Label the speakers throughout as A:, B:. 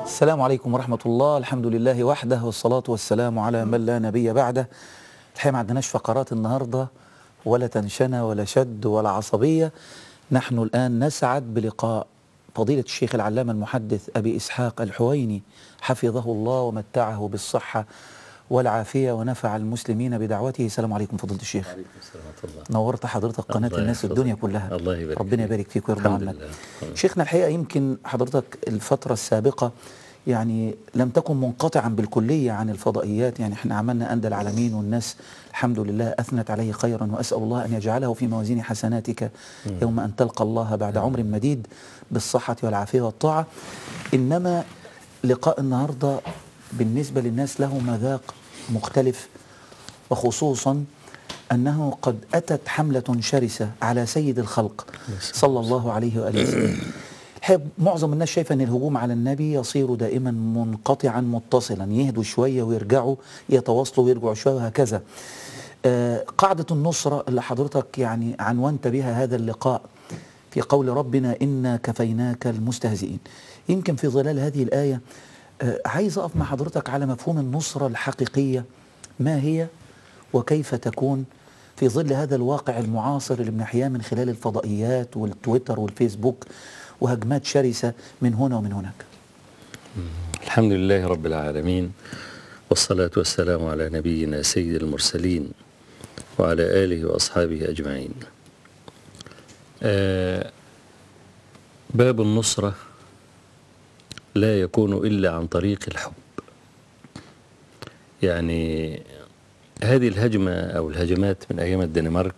A: السلام عليكم ورحمة الله. الحمد لله وحده والصلاة والسلام على من لا نبي بعده. الحقيقة ما عندناش فقرات النهاردة، ولا تنشنة ولا شد ولا عصبية. نحن الآن نسعد بلقاء فضيلة الشيخ العلامة المحدث أبي إسحاق الحويني حفظه الله ومتعه بالصحة والعافية ونفع المسلمين بدعوته. السلام عليكم فضيلة الشيخ.
B: عليكم السلام ورحمة الله.
A: نورت حضرتك قناة الناس الدنيا كلها.
B: الله يبارك
A: ربنا
B: فيك.
A: يبارك فيك ويرضى عنك. شيخنا الحقيقة يمكن حضرتك الفترة السابقة يعني لم تكن منقطعا بالكلية عن الفضائيات، يعني احنا عملنا أندى العالمين والناس الحمد لله أثنت عليه خيرا، وأسأل الله أن يجعله في موازين حسناتك يوم أن تلقى الله بعد عمر مديد بالصحة والعافية والطاعة. إنما لقاء النهاردة بالنسبة للناس له مذاق مختلف، وخصوصا أنه قد أتت حملة شرسة على سيد الخلق صلى الله عليه وآله وسلم. معظم الناس شايفة أن الهجوم على النبي يصير دائما منقطعا متصلا، يهدوا شوية ويرجعوا، يتواصلوا ويرجعوا شوية وهكذا. قاعدة النصرة اللي حضرتك يعني عنونت بها هذا اللقاء في قول ربنا إنا كفيناك المستهزئين، يمكن في ظلال هذه الآية عايز أقف مع حضرتك على مفهوم النصرة الحقيقية، ما هي وكيف تكون في ظل هذا الواقع المعاصر اللي بنحياه من خلال الفضائيات والتويتر والفيسبوك وهجمات شرسة من هنا ومن هناك.
B: الحمد لله رب العالمين، والصلاة والسلام على نبينا سيد المرسلين وعلى آله وأصحابه أجمعين. باب النصرة لا يكون إلا عن طريق الحب. يعني هذه الهجمة أو الهجمات من أيام الدنمارك،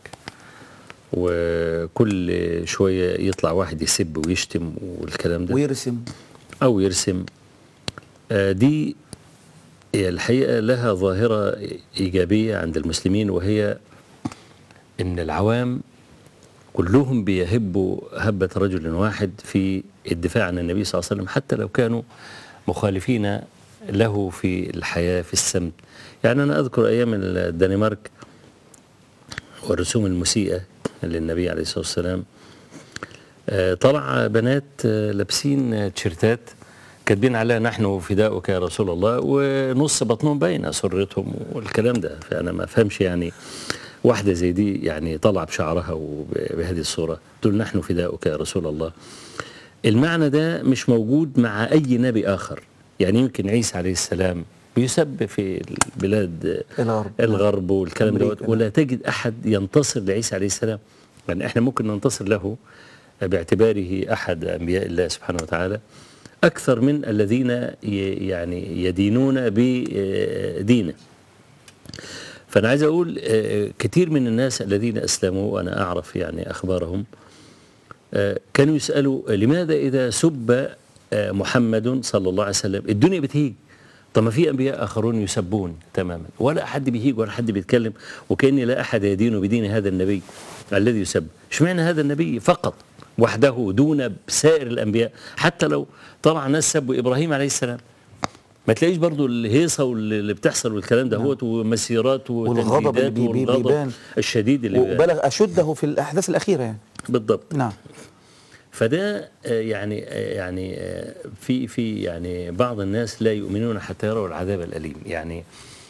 B: وكل شوية يطلع واحد يسب ويشتم والكلام ده ويرسم دي الحقيقة لها ظاهرة إيجابية عند المسلمين، وهي إن العوام كلهم بيهبوا هبة رجل واحد في الدفاع عن النبي صلى الله عليه وسلم، حتى لو كانوا مخالفين له في الحياة في السمت. يعني أنا أذكر أيام الدنمارك والرسوم المسيئة للنبي عليه الصلاة والسلام، طلع بنات لابسين تيشيرتات كاتبين عليها نحن فداؤك يا رسول الله، ونص بطنهم باينه سرتهم والكلام ده. فأنا ما أفهمش يعني واحدة زي دي يعني طلع بشعرها وبهذه الصورة تقول نحن فداؤك يا رسول الله. المعنى ده مش موجود مع أي نبي آخر. يعني يمكن عيسى عليه السلام بيسب في البلاد الغرب والكلام دوت، ولا تجد أحد ينتصر لعيسى عليه السلام. يعني احنا ممكن ننتصر له باعتباره أحد أنبياء الله سبحانه وتعالى أكثر من الذين يعني يدينون بدينه. فأنا عايز أقول كثير من الناس الذين أسلموا وأنا أعرف يعني أخبارهم كانوا يسألوا لماذا إذا سب محمد صلى الله عليه وسلم الدنيا بتهيج؟ طب ما في أنبياء آخرون يسبون تماما، ولا أحد بيهيج ولا أحد بيتكلم، وكأن لا أحد يدين بدين هذا النبي الذي يسب. اشمعنى هذا النبي فقط وحده دون سائر الأنبياء؟ حتى لو طلع ناس سبوا إبراهيم عليه السلام ما تلاقيش برضو الهيصة واللي بتحصل والكلام ده هو ومسيرات
A: والغضب
B: والغضب الشديد اللي
A: وبلغ أشده في الأحداث الأخيرة يعني.
B: بالضبط.
A: نعم.
B: فده يعني في يعني بعض الناس لا يؤمنون حتى يروا العذاب الأليم. يعني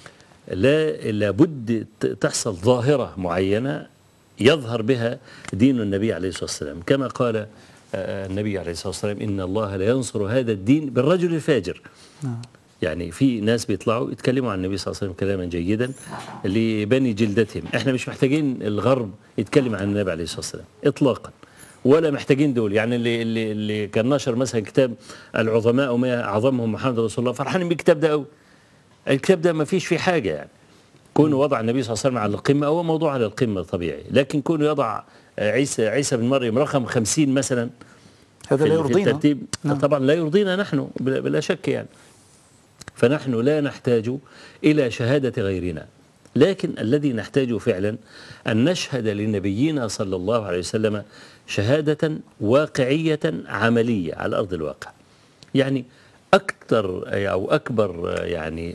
B: لابد تحصل ظاهرة معينة يظهر بها دين النبي عليه الصلاة والسلام، كما قال النبي عليه الصلاة والسلام إن الله لا ينصر هذا الدين بالرجل الفاجر. يعني في ناس بيطلعوا يتكلموا عن النبي صلى الله عليه وسلم كلاما جيدا لبني جلدتهم. احنا مش محتاجين الغرب يتكلم عن النبي عليه الصلاة والسلام إطلاقا، ولا محتاجين دول. يعني اللي كان نشر مثلا كتاب العظماء وما أعظمهم محمد رسول الله فرحان بالكتاب ده قوي. الكتاب ده ما فيش فيه حاجة، يعني كونه وضع النبي صلى الله عليه وسلم على القمة هو موضوع على القمة طبيعي، لكن كونه يضع عيسى بن مريم رقم 50 مثلا
A: هذا لا يرضينا.
B: في الترتيب طبعا لا يرضينا نحن بلا شك يعني. فنحن لا نحتاج إلى شهادة غيرنا، لكن الذي نحتاجه فعلا أن نشهد لنبينا صلى الله عليه وسلم شهادة واقعية عملية على أرض الواقع. يعني أكثر أو أكبر يعني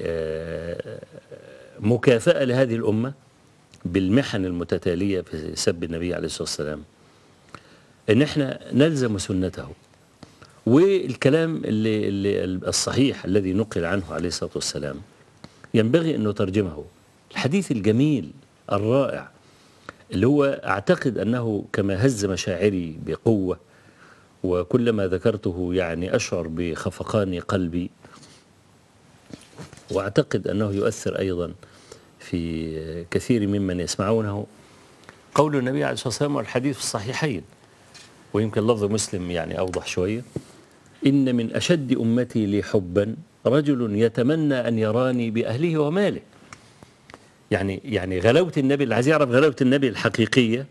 B: مكافأة لهذه الأمة بالمحن المتتالية في سب النبي عليه الصلاة والسلام إن احنا نلزم سنته والكلام اللي الصحيح الذي نقل عنه عليه الصلاة والسلام ينبغي أن نترجمه. الحديث الجميل الرائع اللي هو أعتقد أنه كما هز مشاعري بقوة، وكلما ذكرته يعني أشعر بخفقان قلبي، وأعتقد أنه يؤثر أيضا في كثير ممن يسمعونه، قول النبي عليه الصلاة والسلام والحديث في الصحيحين، ويمكن لفظ مسلم يعني أوضح شوية: إن من أشد أمتي لي حبا رجل يتمنى أن يراني بأهله وماله. يعني غلاوة النبي، اللي عايز يعرف غلاوة النبي الحقيقية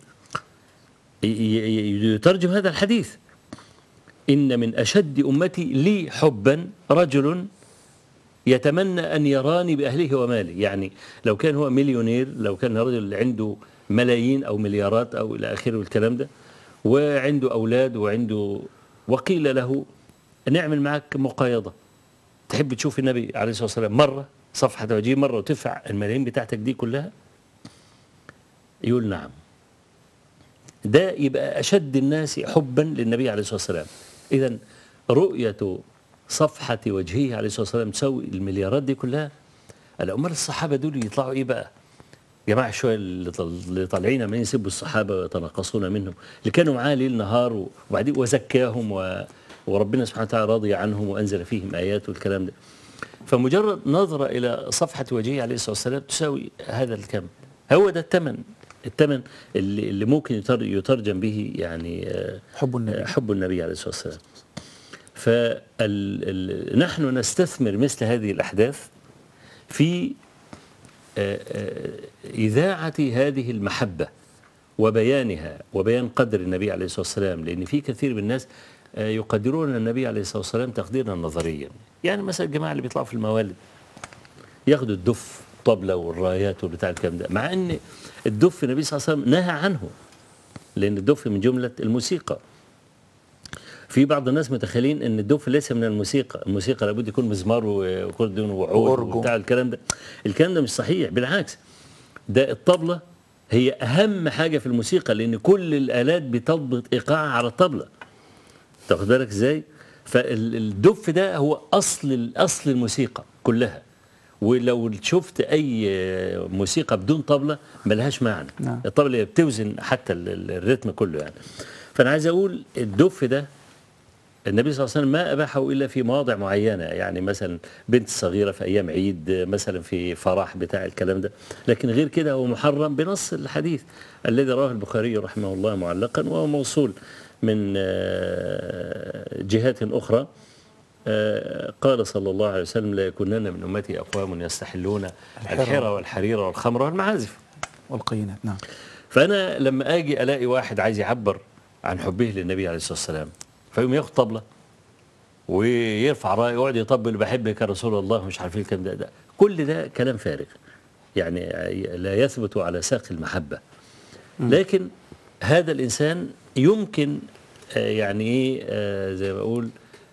B: يترجم هذا الحديث: إن من أشد أمتي لي حبا رجل يتمنى أن يراني بأهله وماله. يعني لو كان هو مليونير، لو كان رجل عنده ملايين أو مليارات أو إلى آخره الكلام ده، وعنده أولاد وعنده، وقيل له نعمل معك مقايضة، تحب تشوف النبي عليه الصلاة والسلام مرة صفحة وجهه مرة وتدفع الملايين بتاعتك دي كلها؟ يقول نعم. ده يبقى أشد الناس حبا للنبي عليه الصلاة والسلام. إذن رؤية صفحة وجهه عليه الصلاة والسلام تسوي المليارات دي كلها. أمال الصحابة دول يطلعوا إيه بقى؟ جماعة شوية اللي طالعين عمالين يسبوا الصحابة ويتناقصون منهم، اللي كانوا معاه ليل نهار، وبعدين وزكاهم وربنا سبحانه وتعالى راضي عنهم وأنزل فيهم آيات والكلام ده. فمجرد نظرة إلى صفحة وجهه عليه الصلاة والسلام تساوي هذا الكم. هو ده الثمن اللي ممكن يترجم به يعني حب النبي عليه الصلاة والسلام. فنحن نستثمر مثل هذه الأحداث في إذاعة هذه المحبة وبيانها وبيان قدر النبي عليه الصلاة والسلام، لأن في كثير من الناس يقدرون النبي عليه الصلاة والسلام تقديرا نظريا. يعني مثلا الجماعة اللي بيطلعوا في الموالد ياخدوا الدف طبلة والرايات وبتاع الكلام ده، مع أن الدف النبي صلى الله عليه وسلم نهى عنه، لأن الدف من جملة الموسيقى. في بعض الناس متخيلين ان الدف ليس من الموسيقى لابد يكون مزمار وكردون وعود وبتاع الكلام ده. الكلام ده مش صحيح، بالعكس، ده الطبلة هي أهم حاجة في الموسيقى، لأن كل الآلات بتضبط إيقاع على الطبلة. تاخد بالك إزاي؟ فالدف ده هو أصل الموسيقى كلها، ولو شفت أي موسيقى بدون طبلة ملهاش معنى. الطبلة هي بتوزن حتى الريتم كله يعني. فأنا عايز أقول الدف ده النبي صلى الله عليه وسلم ما أباحه إلا في مواضع معينة، يعني مثلا بنت صغيرة في أيام عيد، مثلا في فرح بتاع الكلام ده، لكن غير كده هو محرم بنص الحديث الذي رواه البخاري رحمه الله معلقا، وهو موصول من جهات أخرى. قال صلى الله عليه وسلم: لا يكونن من أمتي أقوام يستحلون الحرى والحرير والخمر والمعازف
A: والقينات. نعم.
B: فأنا لما أجي ألاقي واحد عايز يعبر عن حبه للنبي عليه الصلاة والسلام، فيقوم ياخد طبلة ويرفع رايه ويقعد يطبل بحبك يا رسول الله مش عارف ايه الكلام ده، كل ده كلام فارغ، يعني لا يثبت على ساق المحبة. لكن هذا الإنسان يمكن يعني ايه زي ما أقول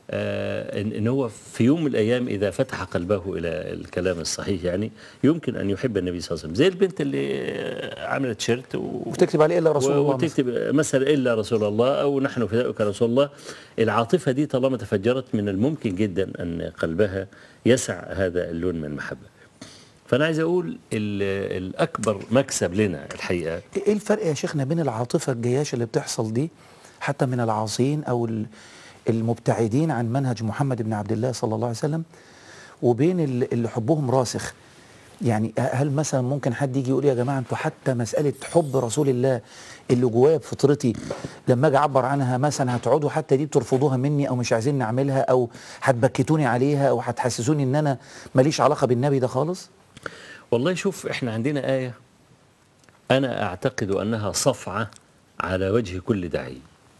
B: إن هو في يوم من الأيام إذا فتح قلبه إلى الكلام الصحيح يعني يمكن أن يحب النبي صلى الله عليه وسلم، زي البنت اللي عملت تيشيرت
A: وتكتب عليه إلا رسول الله،
B: وتكتب مثلا إلا رسول الله أو نحن فداؤك رسول الله. العاطفة دي طالما تفجرت من الممكن جدا أن قلبها يسع هذا اللون من المحبة. فأنا عايز أقول الأكبر مكسب لنا الحقيقة.
A: إيه الفرق يا شيخنا بين العاطفة الجياشة اللي بتحصل دي حتى من العاصين أو المبتعدين عن منهج محمد بن عبد الله صلى الله عليه وسلم، وبين اللي حبهم راسخ؟ يعني هل مثلا ممكن حد يجي يقول يا جماعة انتوا حتى مسألة حب رسول الله اللي جوايا بفطرتي لما اجي اعبر عنها مثلا هتقعدوا حتى دي بترفضوها مني او مش عايزين نعملها او هتبكتوني عليها او هتحسسوني ان انا ماليش علاقة بالنبي ده خالص؟
B: والله شوف، احنا عندنا آية أنا أعتقد أنها صفعة على وجه كل داعي،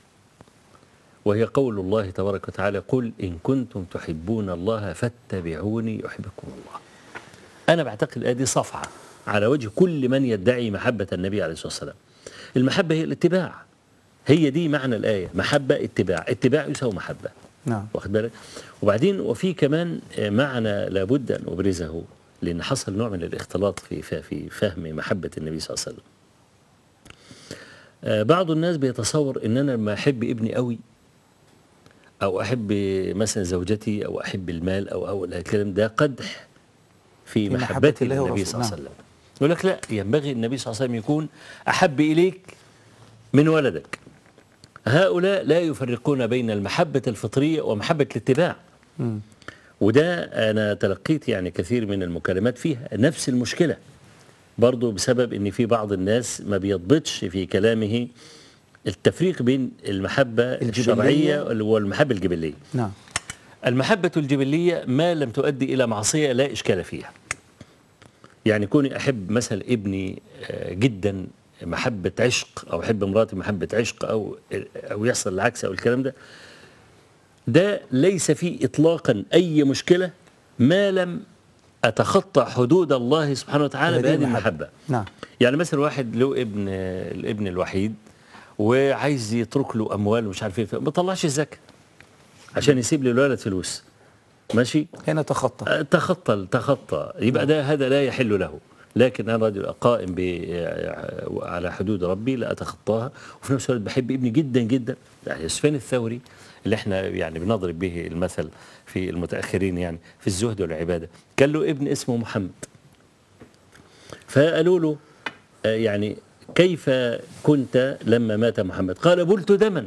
B: وهي قول الله تبارك وتعالى: قل إن كنتم تحبون الله فاتبعوني يحبكم الله. أنا بعتقد الآية دي صفعة على وجه كل من يدعي محبة النبي عليه الصلاة والسلام. المحبة هي الاتباع، هي دي معنى الآية، محبة اتباع يساوي محبة.
A: نعم.
B: واخد بالك؟ وبعدين وفي كمان معنى لابد أن أبرزه، لأن حصل نوع من الاختلاط في فهم محبة النبي صلى الله عليه وسلم. بعض الناس بيتصور إن أنا لما أحب ابني قوي أو أحب مثلا زوجتي أو أحب المال أو الكلام ده قدح في محبة النبي صلى الله عليه وسلم. يقول لك لا، ينبغي النبي صلى الله عليه وسلم يكون أحب إليك من ولدك. هؤلاء لا يفرقون بين المحبة الفطرية ومحبة الاتباع. وده أنا تلقيت يعني كثير من المكالمات فيها نفس المشكلة، برضو بسبب أن في بعض الناس ما بيضبطش في كلامه التفريق بين المحبة الشرعية والمحبة الجبلية.
A: نعم.
B: المحبة الجبلية ما لم تؤدي إلى معصية لا إشكال فيها. يعني كوني أحب مثلا ابني جدا محبة عشق، أو أحب مراتي محبة عشق، أو يحصل العكس أو الكلام ده ليس فيه إطلاقا أي مشكلة ما لم أتخطى حدود الله سبحانه وتعالى بهذه المحبة.
A: نعم.
B: يعني مثلا واحد له الابن الوحيد وعايز يترك له أموال ومش عارف ايه، ما طلعش الزكاة عشان يسيب للولد فلوس، ماشي؟
A: هنا
B: تخطى يبقى هذا لا يحل له. لكن أنا رجل قائم على حدود ربي لا أتخطاها، وفي نفس الوقت بحب ابني جدا جدا. يعني سفيان الثوري اللي احنا يعني بنضرب به المثل في المتأخرين يعني في الزهد والعبادة، كان له ابن اسمه محمد، فقالوا له يعني كيف كنت لما مات محمد؟ قال بلت دما.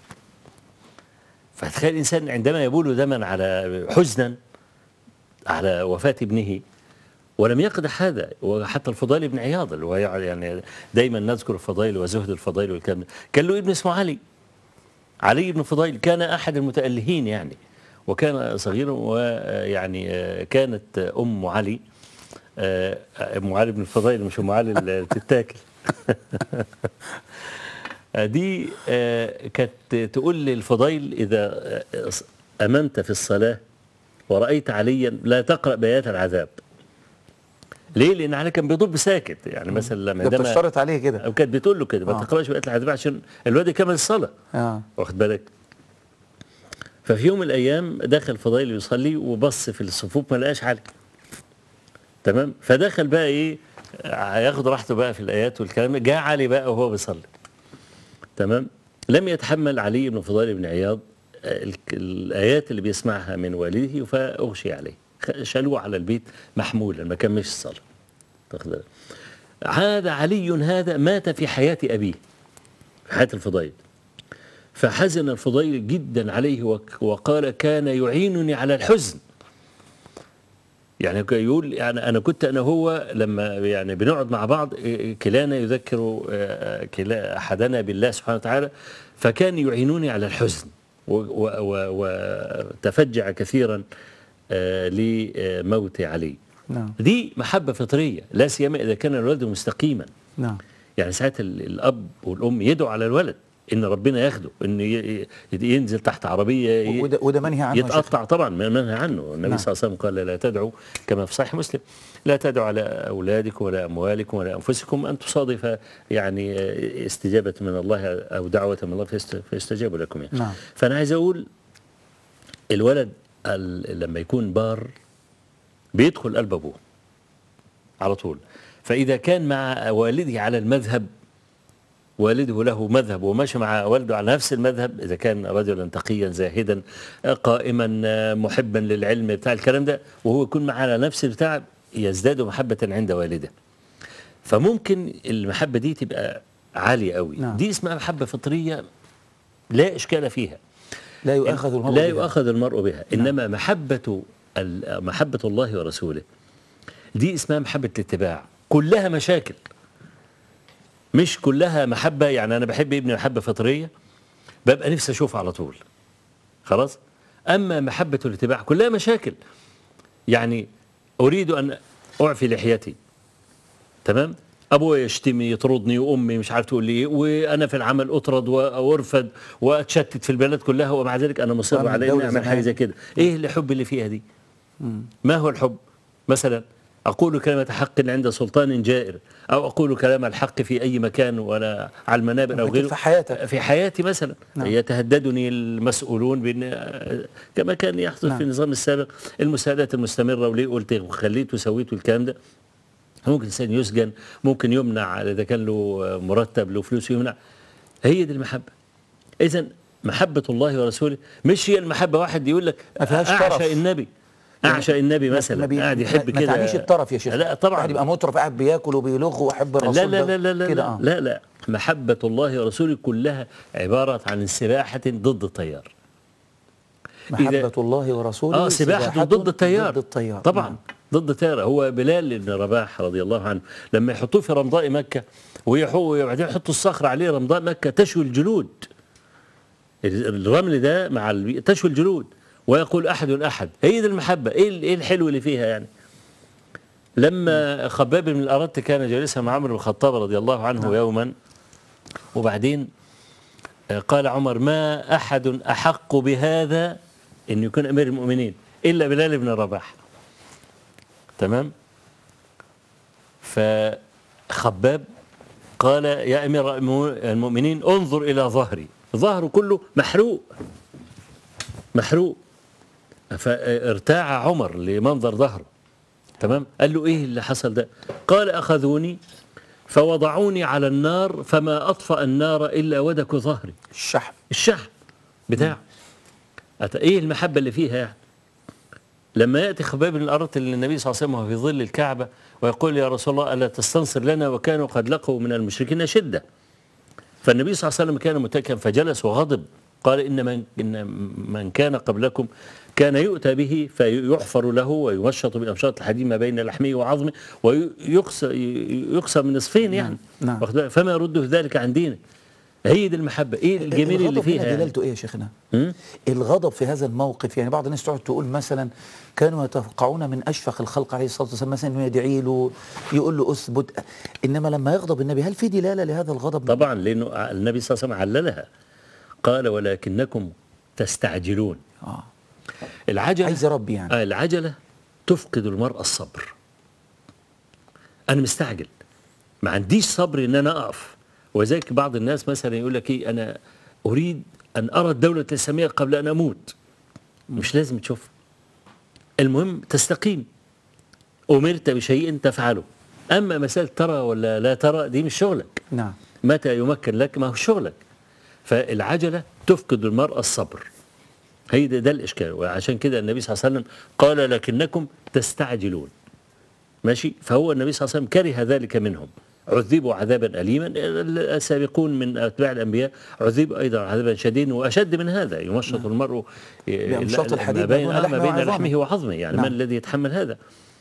B: فتخيل الإنسان عندما يبول دما على حزنا على وفاة ابنه، ولم يقدح هذا. وحتى الفضيل بن عياض اللي هو يعني دايما نذكر الفضيل وزهد الفضيل والكلام ده، كان له ابن اسمه علي بن فضيل، كان أحد المتألهين يعني، وكان صغيرا، ويعني كانت أم علي بن الفضيل، مش أم علي اللي تتاكل دي كانت تقول للفضيل إذا أمنت في الصلاة ورأيت عليا لا تقرأ بآيات العذاب. ليه؟ لأن علي كان بيضب ساكت، يعني مثلا لما
A: بتشترط عليه كده،
B: أو كانت بتقول له كده ما تقرأش بآيات العذاب عشان الواد يكمل الصلاة. واخد بالك؟ ففي يوم من الأيام دخل الفضيل يصلي وبص في الصفوف ما لقاش علي، تمام؟ فدخل بقى إيه ياخد راحته بقى في الآيات والكلام، جاء علي بقى وهو بيصلي، تمام؟ لم يتحمل علي بن فضيل بن عياض الآيات اللي بيسمعها من والده فأغشي عليه، شالوه على البيت محمولا ما كملش الصلاة. هذا علي هذا مات في حياة أبيه، في حياة الفضيل، فحزن الفضيل جدا عليه وقال كان يعينني على الحزن. يعني يقول يعني أنا كنت أنا هو لما يعني بنقعد مع بعض كلانا يذكر أحدنا بالله سبحانه وتعالى، فكان يعينوني على الحزن، وتفجع كثيرا لموت علي.
A: نعم.
B: دي محبة فطرية، لا سيما إذا كان الولد مستقيما.
A: نعم.
B: يعني ساعات الأب والأم يدعو على الولد إن ربنا ياخده، إن ينزل تحت عربية
A: وده منهي عنه،
B: يتقطع طبعا، منهي عنه. النبي صلى الله عليه وسلم قال لا تدعوا، كما في صحيح مسلم، لا تدعوا على أولادكم ولا أموالكم ولا أنفسكم أن تصادف يعني استجابة من الله أو دعوة من الله فيستجاب لكم يعني.
A: نعم.
B: فأنا عايز أقول الولد لما يكون بار بيدخل قلب أبوه على طول. فإذا كان مع والده على المذهب، والده له مذهب وماشي مع والده على نفس المذهب، إذا كان رجلا تقيا زاهدا قائما محبا للعلم بتاع الكلام ده، وهو يكون معه على نفس البتاع، يزداد محبة عند والده. فممكن المحبة دي تبقى عالية قوي.
A: نعم.
B: دي اسمها محبة فطرية لا إشكال فيها،
A: لا يؤاخذ
B: المرء بها. إنما محبة الله ورسوله دي اسمها محبة الاتباع، كلها مشاكل، مش كلها محبة. يعني أنا بحب ابني محبة فطرية ببقى نفسي أشوفه على طول، خلاص. أما محبة الاتباع كلها مشاكل. يعني أريد أن أعفي لحيتي، تمام؟ أبوي يشتمي يطردني، وأمي مش عارف تقول لي، وأنا في العمل أطرد وأرفد وأتشتت في البلد كلها، ومع ذلك أنا مصر على إني أعمل حاجة زي كده. إيه الحب اللي فيها دي؟ ما هو الحب؟ مثلا أقول كلمة حق عند سلطان جائر، أو أقول كلام الحق في أي مكان وأنا على المنابر أو غيره في حياتي مثلا. نعم. يتهددني المسؤولون كما كان يحدث. نعم. في النظام السابق المساعدات المستمرة، وليه قلت وخليت وسويت والكلام ده. ممكن إنسان يسجن، ممكن يمنع إذا كان له مرتب له فلوس يمنع. هي دي المحبة. إذن محبة الله ورسوله مش هي المحبة واحد يقول لك أعشق النبي، أعشق النبي مثلا قاعد يحب كده.
A: ما تعنيش الطرف يا شيخ.
B: لا طبعا،
A: واحد يبقى مطرف قاعد بياكل وبيلغ ويحب الرسول.
B: لا لا لا لا لا, لا, لا محبة الله ورسوله كلها عبارة عن سباحة ضد التيار.
A: محبة الله ورسوله
B: سباحة ضد التيار.
A: ضد التيار
B: طبعا ضد التيار. هو بلال بن رباح رضي الله عنه لما يحطوه في رمضاء مكة وبعدين يحطوا الصخرة عليه رمضاء مكة تشوي الجلود، الرمل ده مع تشوي الجلود، ويقول أحد أحد. هي دي المحبة. إيه الحلو اللي فيها يعني؟ لما خباب بن الأرت كان جالسا مع عمر بن الخطاب رضي الله عنه يوما، وبعدين قال عمر: ما أحد أحق بهذا أن يكون أمير المؤمنين إلا بلال بن رباح. تمام؟ فخباب قال: يا أمير المؤمنين انظر إلى ظهري، ظهره كله محروق محروق. فارتاع عمر لمنظر ظهره. تمام؟ قال له: إيه اللي حصل ده؟ قال: أخذوني فوضعوني على النار فما أطفأ النار إلا ودك ظهري. الشحم بتاعه. إيه المحبة اللي فيها يعني؟ لما يأتي خباب بن الأرت للنبي صلى الله عليه وسلم في ظل الكعبة ويقول: يا رسول الله ألا تستنصر لنا وكانوا قد لقوا من المشركين شدة. فالنبي صلى الله عليه وسلم كان متكئا فجلس وغضب. قال: إن من كان قبلكم كان يؤتى به فيحفر له ويمشط بأمشاط الحديد ما بين لحمه وعظمه ويقسم من نصفين يعني. نعم. فما يرده ذلك عن دينه. هي دي المحبة. ايه الجميل اللي فيها يعني؟
A: دلالته ايه يا شيخنا؟ الغضب في هذا الموقف، يعني بعض الناس تقعد تقول مثلا كانوا يتوقعون من اشفق الخلق عليه الصلاه والسلام مثلا انه يدعي له يقول له اثبت، انما لما يغضب النبي هل في دلاله لهذا الغضب؟
B: طبعا، لانه النبي صلى الله عليه وسلم عللها، قال: ولكنكم تستعجلون. العجله
A: عايز ربي يعني.
B: العجله تفقد المرء الصبر. انا مستعجل، ما عنديش صبر ان انا اقف. وذلك بعض الناس مثلا يقول لك: ايه، انا اريد ان ارى الدوله الاسلاميه قبل ان اموت. مش لازم تشوف، المهم تستقيم. امرت بشيء تفعله. اما مساله ترى ولا لا ترى دي مش شغلك.
A: نعم.
B: متى يمكن لك ما هو شغلك. فالعجله تفقد المرء الصبر. هي ده الاشكال. وعشان كده النبي صلى الله عليه وسلم قال: لكنكم تستعجلون. ماشي. فهو النبي صلى الله عليه وسلم كره ذلك منهم. عذبوا عذابا أليما. السابقون من أتباع الأنبياء عذبوا أيضا عذابا شديدا وأشد من هذا. يمشط المرء
A: بأمشاط الحديد
B: ما بين لحمه وعظمه يعني. من الذي يتحمل هذا؟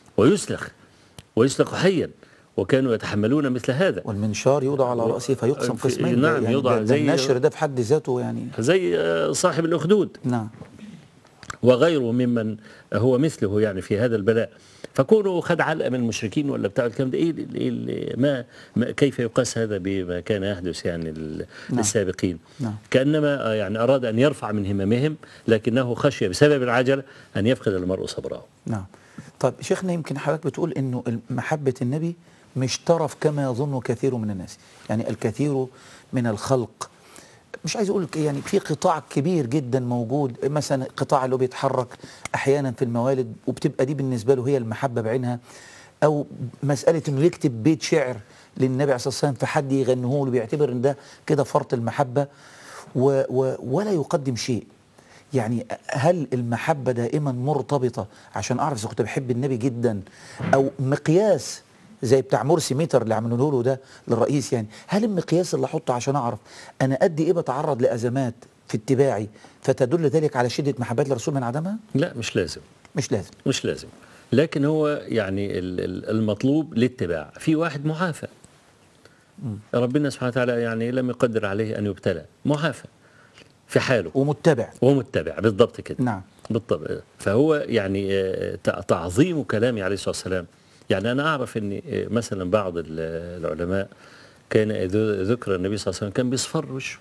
B: ويسلخ حيا. وكانوا يتحملون مثل هذا.
A: والمنشار يوضع على رأسه فيقسم قسمين.
B: نعم. يعني يوضع
A: زي النشر ده في حد ذاته يعني،
B: زي صاحب الأخدود.
A: نعم.
B: وغيره ممن هو مثله يعني في هذا البلاء. فكونوا خد علقه من المشركين ولا بتاع الكلام ده، ما كيف يقاس هذا بما كان يحدث يعني للسابقين؟
A: نعم.
B: كانما يعني اراد ان يرفع من هممهم، لكنه خشي بسبب العجله ان يفقد المرء صبره.
A: نعم. طيب شيخنا، يمكن حضرتك بتقول انه محبه النبي مش طرف كما يظن كثير من الناس، يعني الكثير من الخلق، مش عايز اقول يعني في قطاع كبير جدا موجود، مثلا قطاع اللي بيتحرك احيانا في الموالد وبتبقى دي بالنسبه له هي المحبه بعينها، او مساله انه يكتب بيت شعر للنبي عليه الصلاه والسلام فحد يغنيه له بيعتبر ان ده كده فرط المحبه ولا يقدم شيء. يعني هل المحبه دائما مرتبطه عشان اعرف اذا كنت بحب النبي جدا، او مقياس زي بتاع مرسي متر اللي عملوه له ده للرئيس؟ يعني هل المقياس اللي احطه عشان اعرف انا قد ايه بتعرض لازمات في اتباعي فتدل ذلك على شده محبتي للرسول من عدمها؟
B: لا، مش لازم. مش لازم. لكن هو يعني المطلوب الاتباع. في واحد معافى، ربنا سبحانه وتعالى يعني لم يقدر عليه ان يبتلى، معافى في حاله ومتبع بالضبط كده.
A: نعم.
B: بالطبع. فهو يعني تعظيم كلامه عليه الصلاه والسلام. يعني أنا أعرف أن مثلا بعض العلماء كان ذكر النبي صلى الله عليه وسلم كان بيصفر وشه.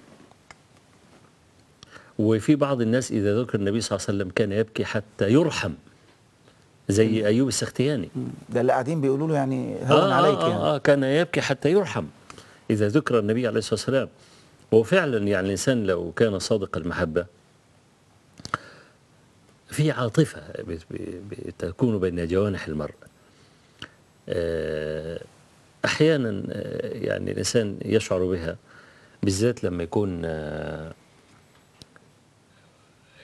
B: وفي بعض الناس إذا ذكر النبي صلى الله عليه وسلم كان يبكي حتى يرحم، زي أيوب السختياني.
A: ده اللي قاعدين بيقولوا له يعني هون عليك يعني.
B: كان يبكي حتى يرحم إذا ذكر النبي عليه الصلاة والسلام. وفعلا يعني الإنسان لو كان صادق المحبة في عاطفة تكون بين جوانح المرء. أحيانا يعني الإنسان يشعر بها، بالذات لما يكون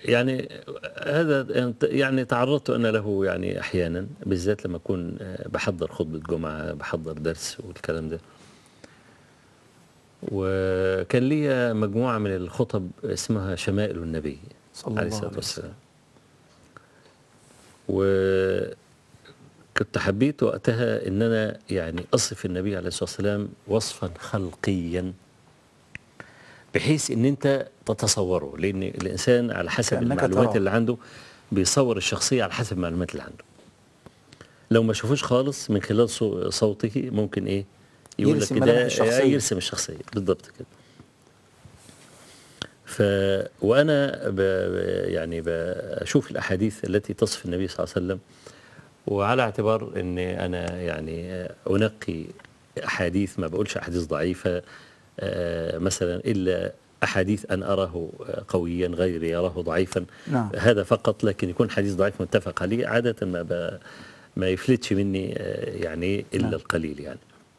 B: يعني هذا يعني تعرضت أنا له يعني أحيانا، بالذات لما أكون بحضر خطبة جمعة، بحضر درس والكلام ده. وكان لي مجموعة من الخطب اسمها شمائل النبي
A: صلى
B: عليه
A: الله
B: الصلاة
A: عليه
B: والسلام.
A: وسلم.
B: وكنت حبيت وقتها ان انا يعني اصف النبي عليه الصلاة والسلام وصفا خلقيا، بحيث ان انت تتصوره، لان الانسان على حسب
A: كأنك
B: المعلومات
A: تراه.
B: اللي عنده بيصور الشخصية على حسب المعلومات اللي عنده. لو ما شافوش خالص من خلال صوته ممكن ايه يقول لك
A: يرسم
B: ده،
A: ملامح الشخصية.
B: يرسم الشخصية بالضبط كده. وانا يعني بشوف الاحاديث التي تصف النبي صلى الله عليه وسلم، وعلى اعتبار ان انا يعني انقي احاديث، ما بقولش احاديث ضعيفه مثلا، الا احاديث ان اراه قويا غيري يراه ضعيفا.
A: نعم.
B: هذا فقط، لكن يكون حديث ضعيف متفق عليه عاده ما يفلتش مني يعني الا
A: نعم.
B: القليل يعني.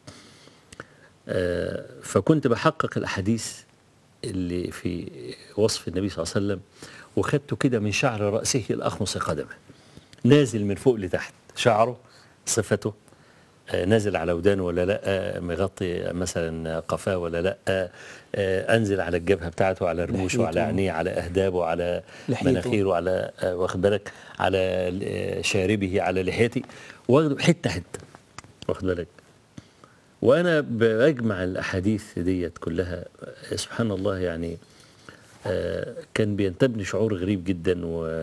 B: فكنت بحقق الاحاديث اللي في وصف النبي صلى الله عليه وسلم، وخدته كده من شعر رأسه الأخمص قدمه، نازل من فوق لتحت شعره، صفته، نازل على ودانه ولا لا، مغطي مثلا قفاه ولا لا، انزل على الجبهه بتاعته، على رموشه، على عينيه، على اهدابه، على مناخيره، على واخد بالك، على شاربه، على لحيته، واخده حته حته، واخد بالك. وانا بجمع الاحاديث ديت كلها سبحان الله يعني كان بينتابني شعور غريب جدا،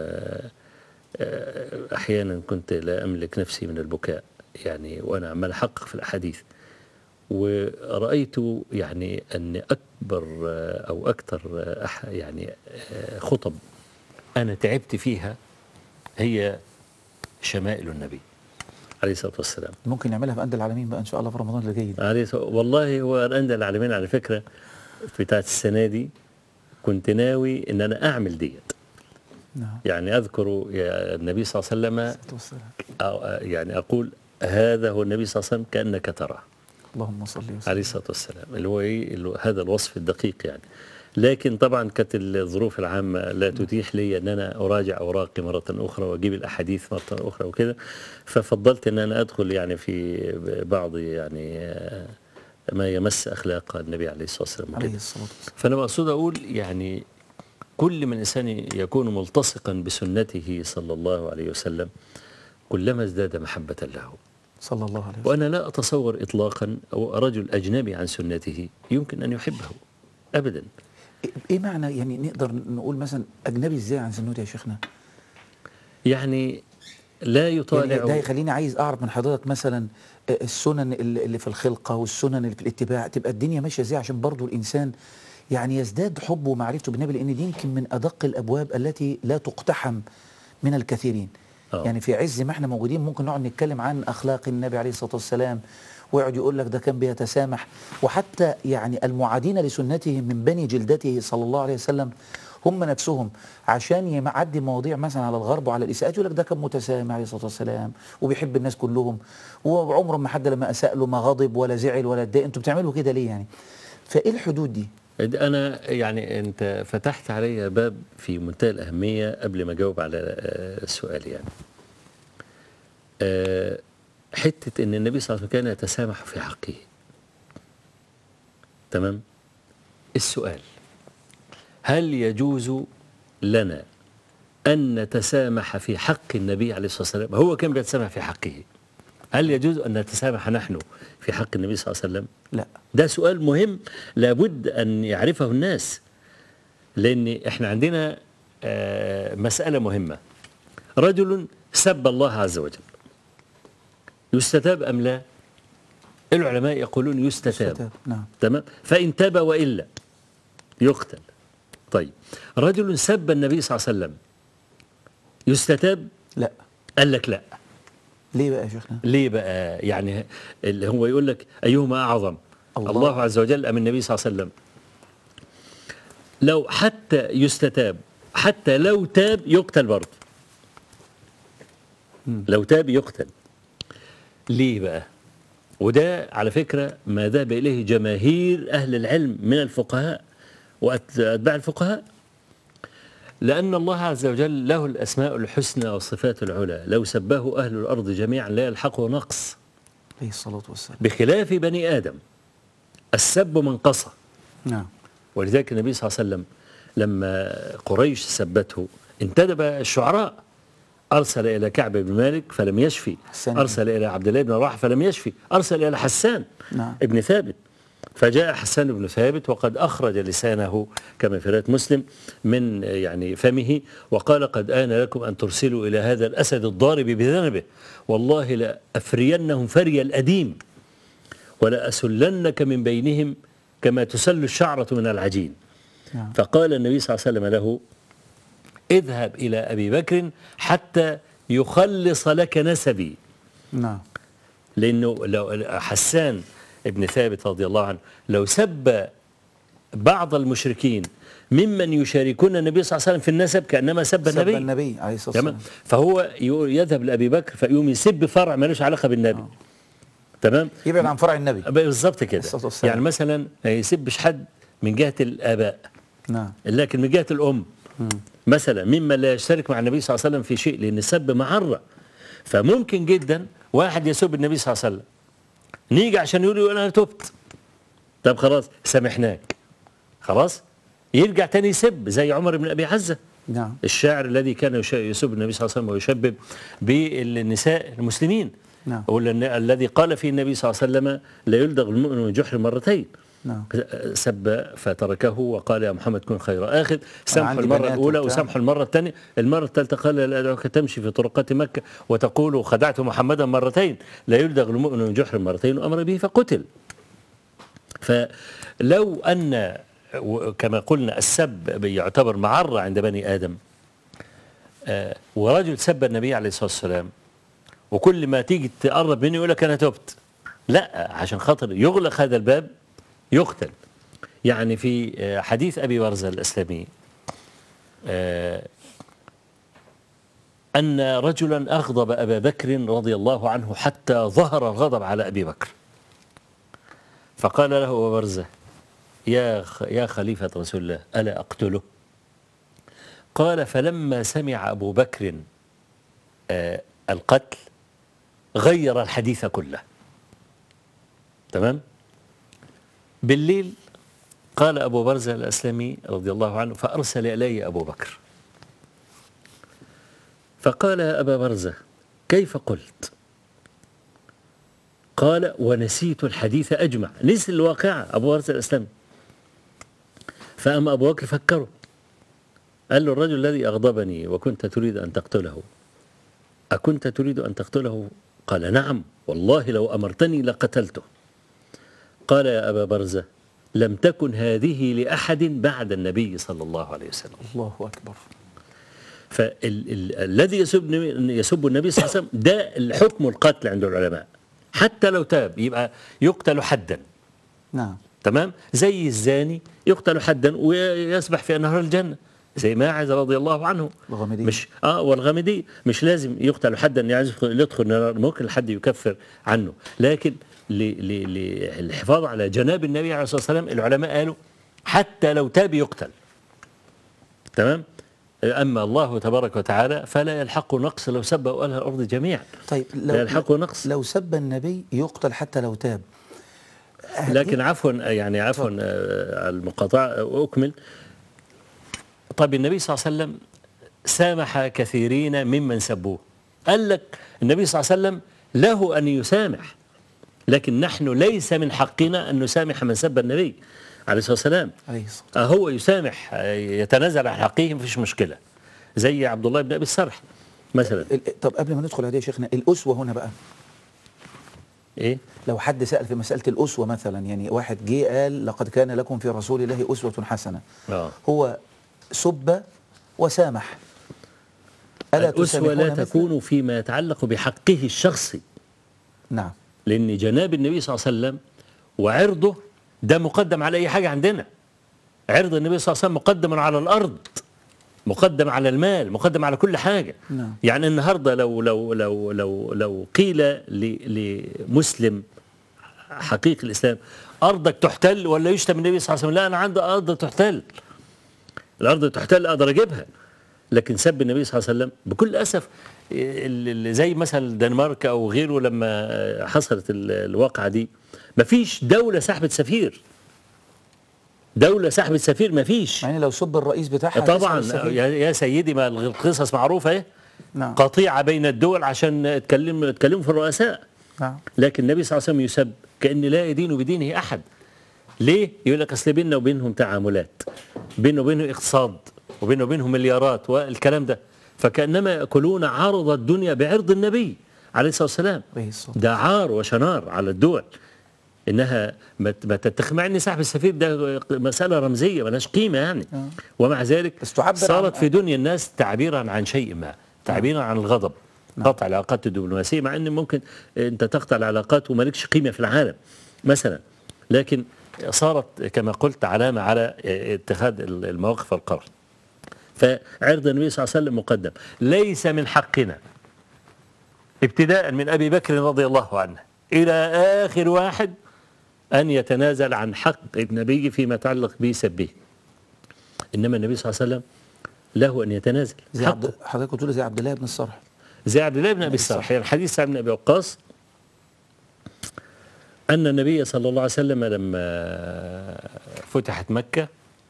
B: واحيانا كنت لا املك نفسي من البكاء يعني وانا عمال احقق في الاحاديث. ورأيت يعني ان اكبر او اكثر يعني خطب انا تعبت فيها هي شمائل النبي عليه الصلاة والسلام.
A: ممكن نعملها في أندى العالمين بقى إن شاء الله في رمضان اللي جاي.
B: والله هو أندى العالمين على فكرة بتاعت السنة دي كنت ناوي إن أنا أعمل ديت.
A: نعم.
B: يعني أذكر يا النبي صلى الله عليه وسلم يعني أقول هذا هو النبي صلى الله عليه وسلم كأنك تراه.
A: اللهم صل وسلم
B: عليه الصلاة والسلام، اللي هو إيه هذا الوصف الدقيق يعني. لكن طبعا كانت الظروف العامة لا تتيح لي أن أنا أراجع أوراقي مرة أخرى وأجيب الأحاديث مرة أخرى وكده، ففضلت أن أنا أدخل يعني في بعض يعني ما يمس أخلاق النبي عليه الصلاة والسلام وكده. فأنا مقصود أقول يعني كل من إنسان يكون ملتصقا بسنته صلى الله عليه وسلم كلما ازداد محبة له
A: صلى الله عليه وسلم.
B: وأنا لا أتصور إطلاقا أو رجل أجنبي عن سنته يمكن أن يحبه أبدا.
A: ايه معنى يعني نقدر نقول مثلا اجنبي ازاي عن سنته يا شيخنا؟
B: يعني لا يطالع
A: يعني ده يخليني عايز اعرف من حضرتك مثلا السنن اللي في الخلقه والسنن اللي في الاتباع تبقى الدنيا ماشيه ازاي عشان برضو الانسان يعني يزداد حبه ومعرفته بالنبي، لان دي يمكن من ادق الابواب التي لا تقتحم من الكثيرين. يعني في عز ما احنا موجودين ممكن نقعد نتكلم عن اخلاق النبي عليه الصلاه والسلام ويقعد يقول لك ده كان بيتسامح، وحتى يعني المعادين لسنته من بني جلدته صلى الله عليه وسلم هم نفسهم عشان يعدي مواضيع مثلا على الغرب وعلى الاساءات يقول لك ده كان متسامح عليه الصلاه والسلام وبيحب الناس كلهم وعمره ما حد لما اساء له ما غضب ولا زعل ولا اتضايق. انتوا بتعملوا كده ليه يعني؟ فايه الحدود دي؟
B: أنا يعني أنت فتحت علي باب في منتهى الأهمية قبل ما أجاوب على السؤال يعني. حتة أن النبي صلى الله عليه وسلم كان يتسامح في حقه. تمام؟ السؤال هل يجوز لنا أن نتسامح في حق النبي عليه الصلاة والسلام؟ هو كان بيتسامح في حقه، هل يجوز أن نتسامح نحن في حق النبي صلى الله عليه وسلم؟
A: لا.
B: ده سؤال مهم لابد أن يعرفه الناس، لأن إحنا عندنا مسألة مهمة. رجل سب الله عز وجل يستتاب أم لا؟ العلماء يقولون يستتاب.
A: نعم.
B: تمام؟ فإن تاب وإلا يقتل. طيب رجل سب النبي صلى الله عليه وسلم يستتاب؟
A: لا.
B: قال لك لا.
A: ليه بقى يا شيخنا؟
B: ليه بقى؟ يعني اللي هو يقول لك أيهما أعظم الله عز وجل أم النبي صلى الله عليه وسلم؟ لو حتى يستتاب، حتى لو تاب يقتل برضه. لو تاب يقتل. ليه بقى؟ وده على فكرة ما ذهب إليه جماهير أهل العلم من الفقهاء وأتباع الفقهاء. لأن الله عز وجل له الأسماء الحسنى والصفات العلى، لو سبه أهل الأرض جميعا لا يلحقه نقص.
A: عليه الصلاة والسلام.
B: بخلاف بني آدم السب منقصة.
A: نعم.
B: ولذلك النبي صلى الله عليه وسلم لما قريش سبته انتدب الشعراء، أرسل إلى كعب بن مالك فلم يشفي، أرسل إلى عبد الله بن رواحة فلم يشفي، أرسل إلى حسان ابن ثابت، فجاء حسان بن ثابت وقد أخرج لسانه كما في رواية مسلم من يعني فمه وقال: قد آن لكم أن ترسلوا إلى هذا الأسد الضارب بذنبه، والله لأفرينهم فري الأديم ولأسلنك من بينهم كما تسل الشعرة من العجين. فقال النبي صلى الله عليه وسلم له: اذهب إلى أبي بكر حتى يخلص لك نسبي.
A: نعم.
B: لأنه لو حسان ابن ثابت رضي الله عنه لو سب بعض المشركين ممن يشاركون النبي صلى الله عليه وسلم في النسب كأنما سب النبي
A: عليه الصلاة والسلام.
B: فهو يذهب لأبي بكر فيقوم يسب فرع مالوش علاقة بالنبي. تمام،
A: يبعد عن فرع النبي
B: بالظبط كده. يعني مثلا ما يسبش حد من جهة الآباء،
A: نعم،
B: لكن من جهة الأم مثلا ممن لا يشترك مع النبي صلى الله عليه وسلم في شيء، لأن السب معرة. فممكن جدا واحد يسب النبي صلى الله عليه وسلم، نيجي عشان يقول أنا تبت، طب خلاص سامحناك، خلاص يرجع تاني يسب زي عمر بن أبي عزة.
A: نعم.
B: الشاعر الذي كان يسب النبي صلى الله عليه وسلم ويشبب بالنساء المسلمين.
A: نعم.
B: الذي قال فيه النبي صلى الله عليه وسلم: لا يلدغ المؤمن من جحر مرتين.
A: نعم.
B: سب فتركه وقال: يا محمد كن خير آخذ، سامح المرة الأولى وسامح المرة الثانية، المرة الثالثة قال: لا أدعوك تمشي في طرقات مكة وتقول خدعت محمدا مرتين، لا يلدغ المؤمن من جحر مرتين، وأمر به فقتل. فلو أن كما قلنا السب يعتبر معرة عند بني آدم، ورجل سب النبي عليه الصلاة والسلام وكل ما تيجي تقرب منه يقول لك أنا تبت، لا، عشان خاطر يغلق هذا الباب يقتل. يعني في حديث أبي برزة الأسلمي أن رجلا أغضب أبا بكر رضي الله عنه حتى ظهر الغضب على أبي بكر، فقال له أبو برزة: يا خليفة رسول الله ألا أقتله؟ قال: فلما سمع أبو بكر القتل غير الحديث كله. تمام؟ بالليل قال أبو برزة الأسلمي رضي الله عنه فأرسل إلي أبو بكر فقال: يا أبا برزة كيف قلت؟ قال: ونسيت الحديث أجمع، نسي الواقعة أبو برزة الأسلمي. فأما أبو بكر فكره، قال له: الرجل الذي أغضبني وكنت تريد أن تقتله أكنت تريد أن تقتله؟ قال: نعم والله لو أمرتني لقتلته. قال: يا أبا برزة لم تكن هذه لأحد بعد النبي صلى الله عليه وسلم.
A: الله أكبر.
B: فالذي يسب النبي صلى الله عليه وسلم ده الحكم القتل عند العلماء، حتى لو تاب يبقى يقتل حدا.
A: نعم.
B: تمام، زي الزاني يقتل حدا ويسبح في أنهار الجنة زي ماعز رضي الله عنه.
A: الغامدي.
B: مش والغامدي مش لازم يقتل حدا يدخل النار، ممكن الحد يكفر عنه، لكن للحفاظ على جناب النبي عليه الصلاة والسلام العلماء قالوا حتى لو تاب يقتل. تمام. أما الله تبارك وتعالى فلا يلحق نقص لو سب أهل الأرض جميعا.
A: طيب
B: لا يلحق نقص
A: لو سب النبي يقتل حتى لو تاب.
B: لكن عفوا المقاطعة أكمل. طيب النبي صلى الله عليه وسلم سامح كثيرين ممن سبوه، قال لك النبي صلى الله عليه وسلم له أن يسامح، لكن نحن ليس من حقنا أن نسامح من سب النبي عليه الصلاة والسلام. هو يسامح يتنازل عن حقه مفيش مشكلة، زي عبد الله بن أبي السرح مثلا.
A: طب قبل ما ندخل هذه يا شيخنا، الأسوة هنا بقى
B: إيه؟
A: لو حد سأل في مسألة الأسوة مثلا، يعني واحد جه قال لقد كان لكم في رسول الله أسوة حسنة، هو سب وسامح، ألا
B: الأسوة لا تكون فيما يتعلق بحقه الشخصي.
A: نعم.
B: لأن جناب النبي صلى الله عليه وسلم وعرضه ده مقدم على أي حاجة عندنا. عرض النبي صلى الله عليه وسلم مقدم على الأرض، مقدم على المال، مقدم على كل حاجة.
A: نعم.
B: يعني النهاردة لو قيل لمسلم حقيقي الإسلام أرضك تحتل ولا يشتم النبي صلى الله عليه وسلم، لا أنا عندي أرض تحتل، الأرض تحتل أقدر أجيبها، لكن سب النبي صلى الله عليه وسلم بكل أسف. زي مثلا الدنمارك أو غيره لما حصلت الواقعة دي، مفيش دولة سحبت سفير، دولة سحبت سفير مفيش.
A: يعني لو سب الرئيس بتاعها
B: طبعا يا سيدي، ما القصص معروفة ايه.
A: نعم.
B: قطيعة بين الدول عشان تكلموا في الرؤساء.
A: نعم.
B: لكن النبي صلى الله عليه وسلم يسب كأن لا يدين بدينه أحد. ليه؟ يقول لك أصل بيننا وبينهم تعاملات، بيننا وبينهم اقتصاد، وبيننا وبينهم مليارات والكلام ده، فكأنما يأكلون عرض الدنيا بعرض النبي عليه الصلاة والسلام. ده عار وشنار على الدول إنها ما تتخذ، مع إن سحب السفير ده مسألة رمزية ملهاش قيمة يعني. ومع ذلك صارت في دنيا الناس تعبيرا عن شيء ما، تعبيرا عن الغضب، قطع العلاقات الدبلوماسية، مع إن ممكن أنت تقطع العلاقات ومالكش قيمة في العالم مثلا، لكن صارت كما قلت علامة على اتخاذ المواقف القرار. فعرض النبي صلى الله عليه وسلم مقدم. ليس من حقنا ابتداء من أبي بكر رضي الله عنه إلى آخر واحد أن يتنازل عن حق النبي فيما يتعلق بسبه، إنما النبي صلى الله عليه وسلم له أن يتنازل.
A: حضرتك قلت له زي عبد الله بن الصرح،
B: زي عبد الله بن أبي الصرح. يعني الحديث عن أبي وقاص أن النبي صلى الله عليه وسلم لما فتحت مكة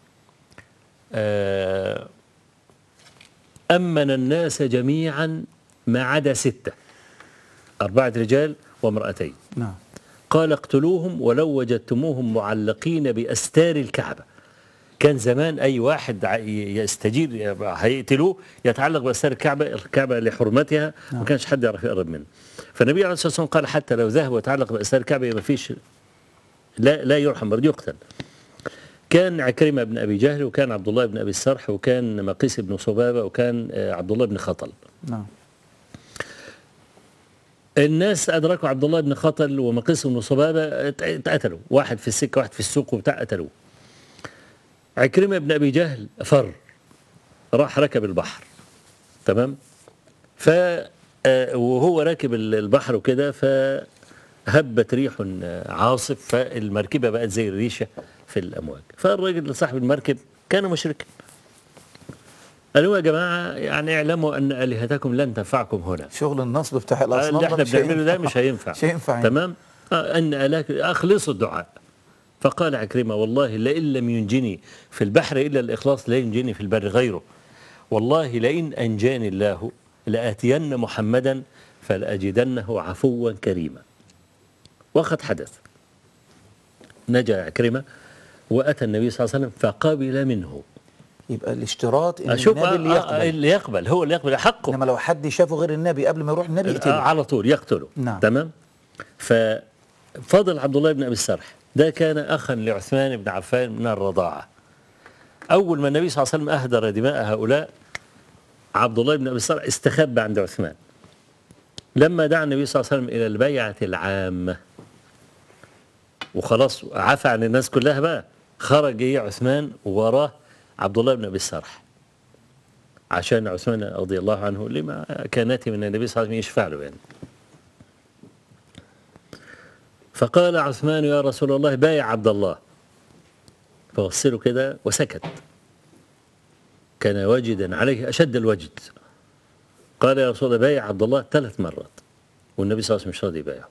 B: أمن الناس جميعا ما عدا 6، 4 رجال وامرأتين.
A: نعم.
B: قال اقتلوهم ولو وجدتموهم معلقين بأستار الكعبة. كان زمان أي واحد يستجير هيقتلوه يتعلق بأستار الكعبة لحرمتها، ما كانش حد يعرف يقرب منه. فالنبي عليه الصلاة والسلام قال حتى لو ذهب ويتعلق بأستار الكعبة ما فيش، لا يرحم بل يقتل. كان عكرمة بن أبي جهل، وكان عبد الله بن أبي الصرح، وكان مقيس بن صبابة، وكان عبد الله بن خطل.
A: نعم.
B: الناس أدركوا عبد الله بن خطل ومقيس بن صبابة اتقتلوا، واحد في السكة واحد في السوق وبتاع، قتلوه. عكرمة بن أبي جهل فر، راح ركب البحر، تمام. وهو راكب البحر وكده فهبت ريح عاصف، فالمركبة بقت زي الريشة في الأمواج. فالراجل صاحب المركب كان مشركا، قالوا يا جماعة يعني اعلموا أن آلهتكم لن تنفعكم هنا.
A: شغل النصب بتاع الأصنام
B: اللي احنا بنعمله ده مش هينفع.
A: مش هينفع.
B: تمام. أن أخلصوا الدعاء. فقال عكرمة والله لئن لم ينجني في البحر إلا الإخلاص لا ينجني في البر غيره، والله لئن أنجاني الله لآتين محمدا فلأجدنه عفوا كريما. وقد حدث، نجا عكرمة وأتى النبي صلى الله عليه وسلم فقبل منه.
A: يبقى الاشتراط ان
B: النبي
A: اللي يقبل
B: هو اللي يقبل حقه.
A: انما لو حد شافه غير النبي قبل ما يروح النبي يقتله
B: على طول يقتله.
A: نعم.
B: تمام. ففضل عبد الله بن أبي الصرح ده كان أخا لعثمان بن عفان من الرضاعة. أول ما النبي صلى الله عليه وسلم أهدر دماء هؤلاء عبد الله بن أبي الصرح استخبى عند عثمان. لما دعا النبي صلى الله عليه وسلم إلى البيعة العامة وخلاص عفى عن الناس كلها بقى، خرج عثمان ووراه عبد الله بن أبي الصرح عشان عثمان رضي الله عنه لما كانت من النبي صلى الله عليه وسلم يشفع له يعني. فقال عثمان يا رسول الله بايع عبد الله، فوصله كده وسكت، كان واجدا عليه أشد الوجد. قال يا رسول الله بايع عبد الله 3 مرات والنبي صلى الله عليه وسلم مش راضي يبايعه.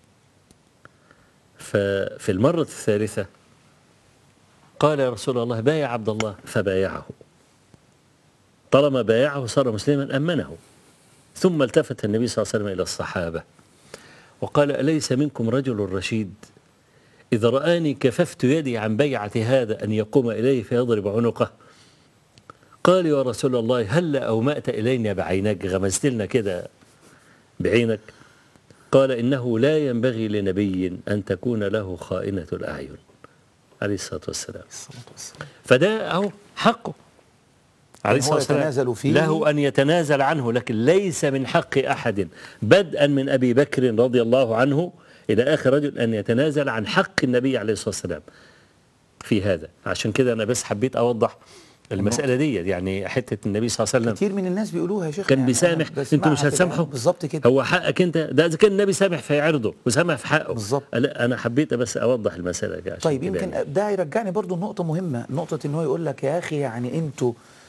B: ففي المرة الثالثة قال يا رسول الله بايع عبد الله، فبايعه. طالما بايعه صار مسلما أمنه. ثم التفت النبي صلى الله عليه وسلم إلى الصحابة وقال أليس منكم رجل رشيد إذا رآني كففت يدي عن بيعة هذا أن يقوم إليه فيضرب عنقه؟ قال يا رسول الله هل أومأت إلينا بعينك، غمزت لنا كده بعينك؟ قال إنه لا ينبغي لنبي أن تكون له خائنة الأعين عليه الصلاة والسلام. فده أهو حقه عليه الصلاة والسلام، له أن يتنازل عنه، لكن ليس من حق أحد بدءا من أبي بكر رضي الله عنه إلى آخر رجل أن يتنازل عن حق النبي عليه الصلاة والسلام في هذا. عشان كده أنا بس حبيت أوضح المسألة دي، يعني حتة النبي صلى الله عليه وسلم
A: كتير من الناس بيقولوها يا شيخ
B: كان بيسامح، انتوا مش هتسامحوا
A: بالظبط كده،
B: هو حقك انت، ده اذا كان النبي سامح في عرضه وسامح في حقه
A: بالظبط.
B: لا انا حبيت بس اوضح المسألة دي.
A: طيب يمكن ده يرجعني برضو لنقطة مهمة، نقطة ان هو يقول لك يا اخي يعني انتوا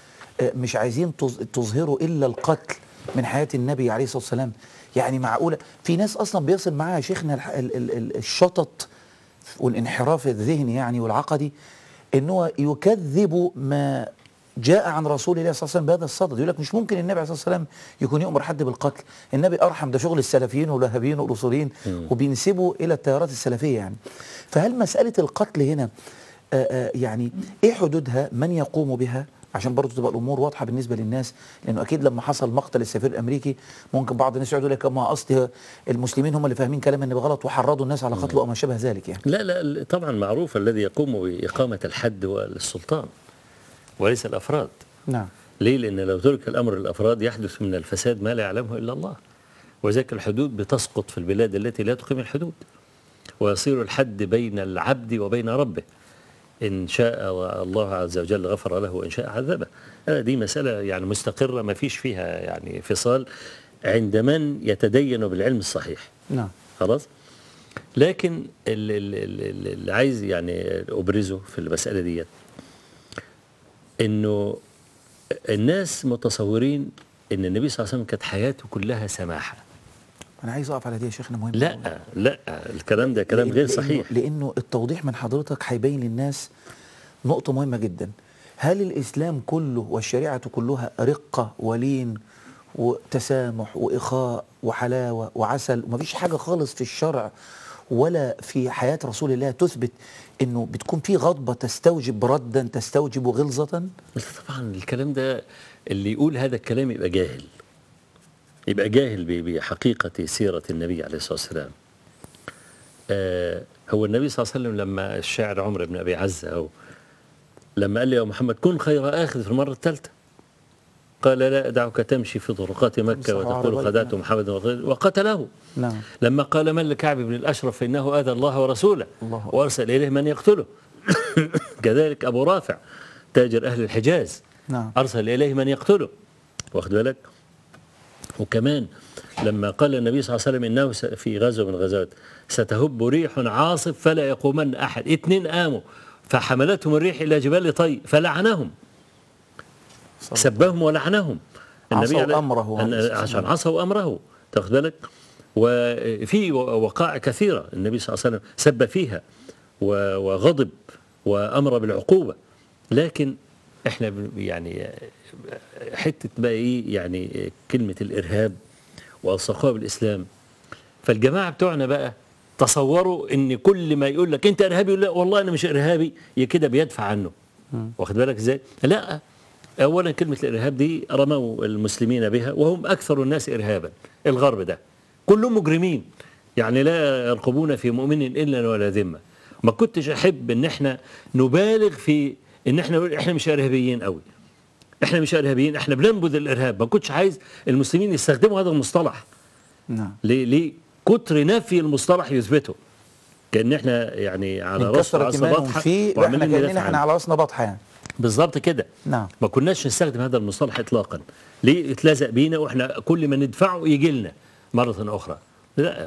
A: مش عايزين تظهروا إلا القتل من حياة النبي عليه الصلاة والسلام. يعني معقولة في ناس أصلا بيصل معاها يا شيخنا الشطط والانحراف الذهني يعني والعقدي، إنه يكذب ما جاء عن رسول الله صلى الله عليه وسلم بهذا الصدد. يقول لك مش ممكن النبي عليه الصلاة والسلام يكون يؤمر حد بالقتل، النبي أرحم، ده شغل السلفيين والوهابيين والأصوليين، وبينسبوا إلى التيارات السلفية يعني. فهل مسألة القتل هنا يعني إيه حدودها؟ من يقوم بها؟ عشان برضه تبقى الامور واضحه بالنسبه للناس، لانه اكيد لما حصل مقتل السفير الامريكي ممكن بعض الناس يقعدوا لك ما اصل المسلمين هم اللي فاهمين كلام النبي غلط وحرضوا الناس على قتله او ما شابه ذلك يعني.
B: لا طبعا معروف الذي يقوم باقامه الحد هو السلطان وليس الافراد.
A: نعم.
B: ليه؟ لان لو ترك الامر للافراد يحدث من الفساد ما لا يعلمه الا الله، وذلك الحدود بتسقط في البلاد التي لا تقيم الحدود، ويصير الحد بين العبد وبين ربه، إن شاء الله عز وجل غفر له وإن شاء عذبه. دي مسألة يعني مستقرة ما فيش فيها يعني فصال عند من يتدين بالعلم الصحيح.
A: نعم.
B: خلاص. لكن اللي عايز يعني أبرزه في المسألة دي إنه الناس متصورين إن النبي صلى الله عليه وسلم كانت حياته كلها سماحة.
A: أنا عايز أقف على دي يا شيخنا، مهم.
B: لا الكلام ده كلام غير صحيح.
A: لأنه التوضيح من حضرتك هيبين للناس نقطة مهمة جدا. هل الإسلام كله والشريعة كلها رقة ولين وتسامح وإخاء وحلاوة وعسل، ومفيش حاجة خالص في الشرع ولا في حياة رسول الله تثبت إنه بتكون في غضبة تستوجب ردا تستوجب غلظة؟
B: طبعا الكلام ده اللي يقول هذا الكلام يبقى جاهل، يبقى جاهل بحقيقة سيرة النبي عليه الصلاة والسلام. هو النبي صلى الله عليه وسلم لما الشاعر عمرو بن أبي عزة أو لما قال لي يا محمد كن خير آخذ في المرة الثالثة، قال لا أدعك تمشي في طرقات مكة وتقول خدعت محمد وقتله.
A: نعم.
B: لما قال من لكعب بن الأشرف فإنه آذى الله ورسوله وأرسل إليه من يقتله. كذلك أبو رافع تاجر أهل الحجاز.
A: نعم.
B: أرسل إليه من يقتله. واخد بالك؟ وكمان لما قال النبي صلى الله عليه وسلم إنه في غزوة من الغزوات ستهب ريح عاصف فلا يقومن أحد، 2 قاموا فحملتهم الريح إلى جبال طي فلعنهم، سبهم ولعنهم النبي
A: عصوا أمره
B: عشان عصوا أمره. تاخد بالك؟ وفي وقائع كثيرة النبي صلى الله عليه وسلم سب فيها وغضب وأمر بالعقوبة. لكن احنا يعني حتة بقى ايه يعني كلمة الإرهاب والصقوها بالإسلام، فالجماعة بتوعنا بقى تصوروا ان كل ما يقول لك انت إرهابي، يقول لا والله أنا مش إرهابي، كده بيدفع عنه. واخد بالك ازاي؟ لا، أولا كلمة الإرهاب دي رموا المسلمين بها وهم أكثر الناس إرهابا. الغرب ده كلهم مجرمين، يعني لا يرقبون في مؤمن إلا ولا ذمة. ما كنتش أحب ان احنا نبالغ في ان احنا مش إرهابيين قوي، احنا مش إرهابيين، احنا بننبذ الإرهاب. ما كنتش عايز المسلمين يستخدموا هذا المصطلح.
A: نعم.
B: ليه كتر نفي المصطلح يثبته كأن احنا يعني على راسنا بطحة
A: احنا كأننا احنا على راسنا بطحة يعني.
B: بالظبط كده.
A: نعم.
B: ما كناش نستخدم هذا المصطلح اطلاقا. ليه اتلزق بينا واحنا كل ما ندفعه يجي لنا مرة أخرى؟ لا.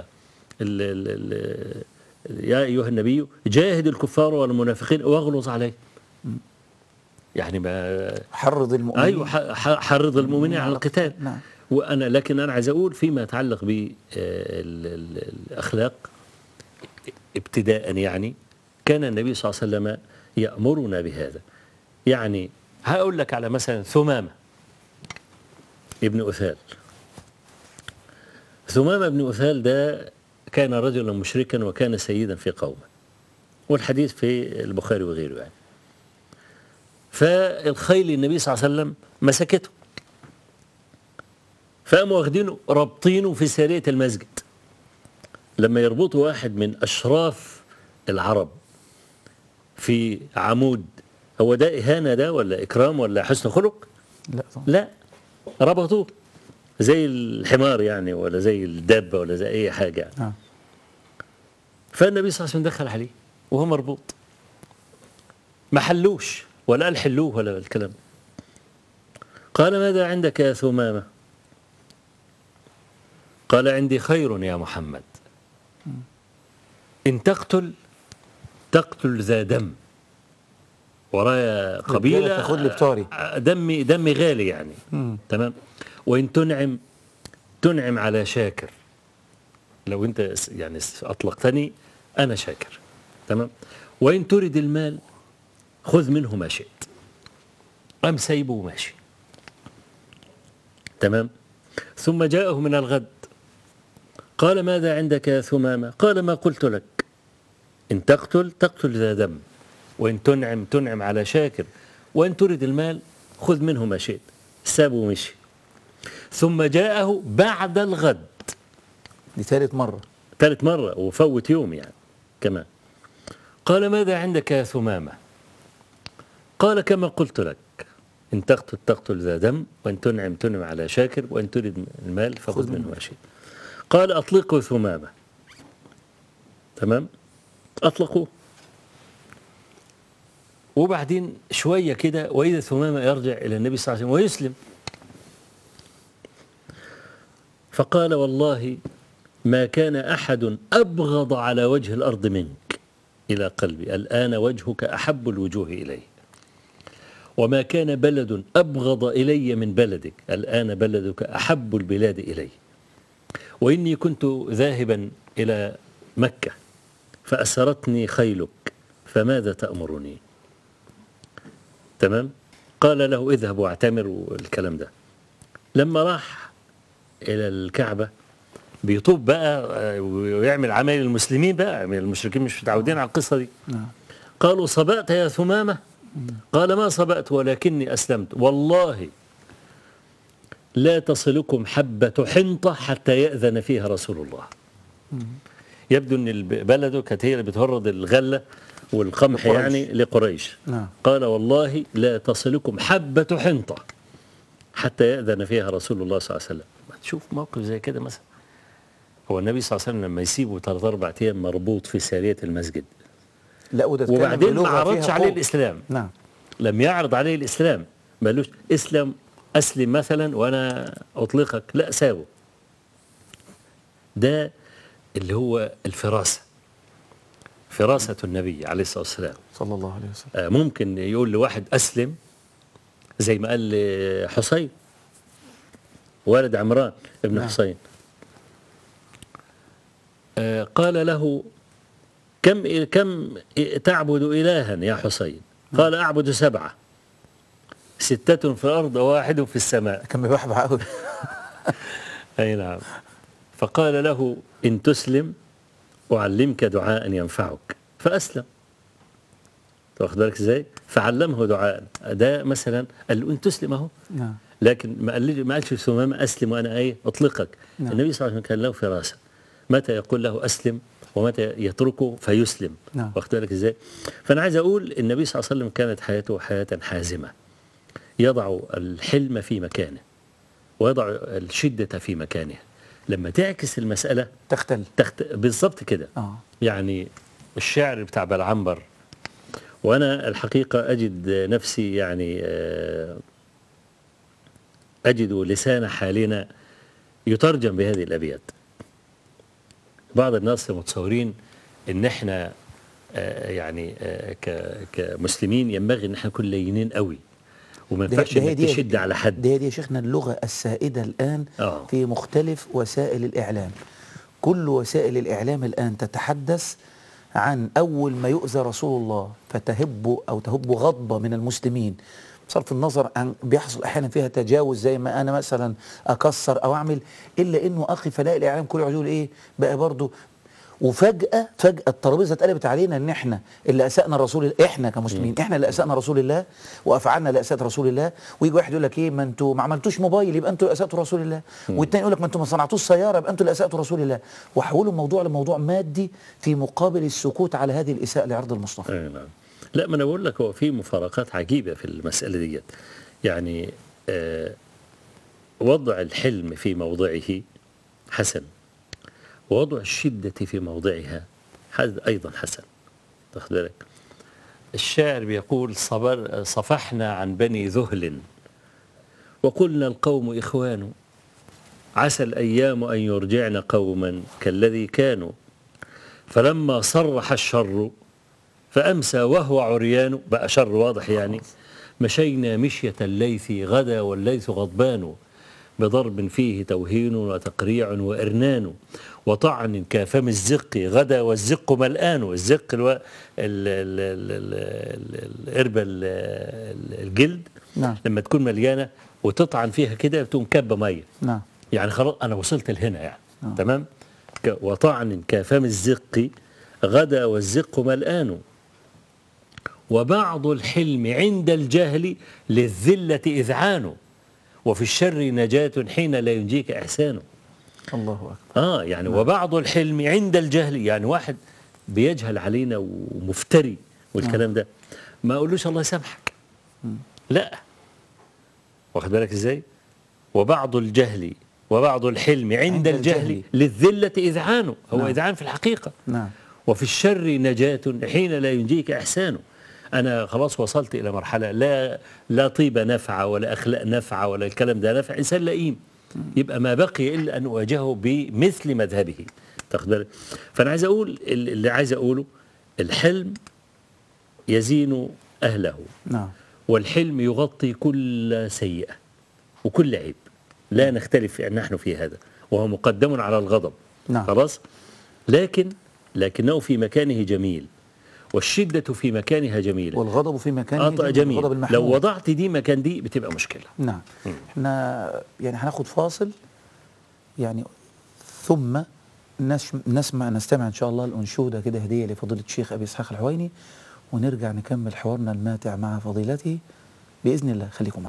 B: يا أيها النبي جاهد الكفار والمنافقين واغلظ عليه. يعني ما
A: حرض المؤمنين.
B: أيوة حرض المؤمنين على القتال.
A: نعم.
B: لكن أنا عايز أقول فيما يتعلق بالأخلاق ابتداء، يعني كان النبي صلى الله عليه وسلم يأمرنا بهذا. يعني هقول لك على مثلا ثمامة ابن أثال. ثمامة ابن أثال ده كان رجلا مشركا وكان سيدا في قومه، والحديث في البخاري وغيره يعني. فالخيل النبي صلى الله عليه وسلم مسكته، فقاموا واخدينه رابطينه في سارية المسجد. لما يربطوا واحد من أشراف العرب في عمود، هو ده إهانة ده ولا إكرام ولا حسن خلق؟
A: لا طبعا.
B: لا، ربطوه زي الحمار يعني ولا زي الدابة ولا زي أي حاجة يعني. فالنبي صلى الله عليه وسلم دخل عليه وهو مربوط، ما حلوش ولا قال حلوه ولا الكلام. قال ماذا عندك يا ثمامة؟ قال عندي خير يا محمد، إن تقتل ذا دم، ورايا قبيلة
A: تاخد لي بطاري،
B: دمي غالي يعني. تمام. وإن تنعم على شاكر، لو أنت يعني أطلقتني أنا شاكر. تمام. وإن تريد المال خذ منه ما شئت. قام سايبه وماشي. تمام. ثم جاءه من الغد قال ماذا عندك يا ثمامة؟ قال ما قلت لك، إن تقتل ذا دم، وإن تنعم على شاكر، وإن تريد المال خذ منه ما شئت. سابه ومشي. ثم جاءه بعد الغد،
A: دي ثالث مرة
B: وفوت يوم يعني كمان. قال ماذا عندك يا ثمامة؟ قال كما قلت لك، إن تقتل ذا دم، وإن تنعم على شاكر، وإن تريد المال فخذ منه ما شئت. قال أطلقوا ثمامة. تمام. أطلقوه. وبعدين شوية كده وإذا ثمامة يرجع إلى النبي صلى الله عليه وسلم ويسلم، فقال والله ما كان أحد أبغض على وجه الأرض منك إلى قلبي، الآن وجهك أحب الوجوه إلي، وما كان بلد أبغض إلي من بلدك، الآن بلدك أحب البلاد إلي، وإني كنت ذاهبا إلى مكة فأسرتني خيلك فماذا تأمرني؟ تمام. قال له اذهب واعتمر والكلام ده. لما راح إلى الكعبة بيطوف بقى ويعمل عمل المسلمين بقى، المشركين مش متعودين على القصة دي. قالوا صبأت يا ثمامة؟ قال ما صبأت ولكني أسلمت، والله لا تصلكم حبة حنطة حتى يأذن فيها رسول الله. يبدو أن بلده كانت هي اللي بتهرد الغلة والقمح يعني لقريش. قال والله لا تصلكم حبة حنطة حتى يأذن فيها رسول الله صلى الله عليه وسلم. تشوف موقف زي كده مثلا، هو النبي صلى الله عليه وسلم لما يسيبه 3-4 أيام مربوط في سارية المسجد،
A: لا
B: وبعدين ما عرضش عليه الإسلام.
A: نعم.
B: لم يعرض عليه الإسلام، ما قالوش أسلم مثلا وأنا أطلقك، لا سابه. ده اللي هو الفراسة، فراسة النبي عليه الصلاة والسلام
A: صلى الله عليه وسلم.
B: ممكن يقول لواحد أسلم زي ما قال حسين والد عمران ابن حسين، قال له كم تعبد إلها يا حسين؟ قال أعبد 7، 6 في الأرض و1 في السماء.
A: كان بيبحبح قوي.
B: أي نعم. فقال له إن تسلم أعلمك دعاء ينفعك، فأسلم. واخد بالك ازاي؟ فعلمه دعاء، ده مثلا قال له إن تسلم أهو. لكن ما قالش ثمامة أسلم وأنا أطلقك. النبي صلى الله عليه وسلم كان له فراسة، متى يقول له أسلم ومتى يتركه فيسلم. واخد بالك ازاي؟ فأنا عايز أقول النبي صلى الله عليه وسلم كانت حياته حياة حازمة، يضع الحلم في مكانه ويضع الشدة في مكانها. لما تعكس المسألة
A: تختل
B: بالضبط كده. يعني الشعر بتاع بلعنبر، وأنا الحقيقة أجد نفسي يعني أجد لسان حالنا يترجم بهذه الأبيات. بعض الناس متصورين إن إحنا يعني كمسلمين ينبغي إن إحنا نكون لينين قوي وما ينفعش تشد على حد.
A: دي يا شيخنا اللغة السائدة الآن في مختلف وسائل الإعلام. كل وسائل الإعلام الآن تتحدث عن أول ما يؤذى رسول الله فتهب غضبة من المسلمين، بصرف النظر عن بيحصل أحيانا فيها تجاوز زي ما أنا مثلا أكسر أو أعمل، إلا إنه أخي فلاقي الإعلام كله يقول إيه بقى برضه، وفجأة الترابيزة اتقلبت علينا ان احنا اللي اسأنا الرسول، احنا كمسلمين احنا اللي اسأنا رسول الله وافعلنا اللي اسأت رسول الله. ويجي واحد يقول لك ايه، ما انتوا ما عملتوش موبايل يبقى انتوا اللي اسأتوا رسول الله، والتاني يقول لك ما انتوا ما صنعتوش سيارة يبقى انتوا اللي اسأتوا رسول الله، وحولوا الموضوع لموضوع مادي في مقابل السكوت على هذه الإساءة لعرض المصطفى.
B: نعم. لا، ما انا بقول لك هو في مفارقات عجيبة في المسألة ديت. يعني وضع الحلم في موضعه حسن، ووضع الشدة في موضعها هذا أيضا حسن. تاخد بالك؟ الشاعر بيقول صفحنا عن بني ذهل وقلنا القوم إخوان، عسى الأيام أن يرجعن قوما كالذي كانوا، فلما صرح الشر فأمسى وهو عريان، بقى شر واضح يعني. مشينا مشية الليث غدا والليث غضبان، بضرب فيه توهين وتقريع وإرنان، وطعن كفم الزق غدا والزق ملآن. الزق القربة الجلد،
A: نعم.
B: لما تكون مليانة وتطعن فيها كده تقوم كبة مية،
A: نعم.
B: يعني خلاص أنا وصلت لهنا يعني. تمام. وطعن كفم الزق غدا والزق ملآن، وبعض الحلم عند الجهل للذلة إذعان، وفي الشر نجاة حين لا ينجيك إحسان.
A: الله أكبر.
B: يعني وبعض الحلم عند الجهل، يعني واحد بيجهل علينا ومفتري والكلام ده، ما أقولوش الله يسامحك، لا، واخد بالك إزاي؟ وبعض الجهل وبعض الحلم عند الجهل للذلة إذعان، هو نعم. إذعان في الحقيقة.
A: نعم.
B: وفي الشر نجاة حين لا ينجيك إحسان. أنا خلاص وصلت إلى مرحلة لا طيبة نفعة ولا أخلاق نفعة ولا الكلام ده نفع، إنسان لئيم، يبقى ما بقي إلا أن أواجهه بمثل مذهبه. تاخد بالك؟ فأنا عايز أقول اللي عايز أقوله، الحلم يزين أهله.
A: نعم.
B: والحلم يغطي كل سيئة وكل عيب، لا نختلف نحن في هذا، وهو مقدم على الغضب.
A: نعم.
B: خلاص. لكنه في مكانه جميل، والشدة في مكانها جميلة،
A: والغضب في مكانه
B: جميل.
A: الغضب المحمود.
B: لو وضعت دي مكان دي بتبقى مشكلة.
A: نعم. احنا يعني هناخد فاصل يعني، ثم نستمع إن شاء الله الأنشودة كده هدية لفضيلة الشيخ أبي إسحاق الحويني، ونرجع نكمل حوارنا الماتع مع فضيلته بإذن الله. خليكم معنا.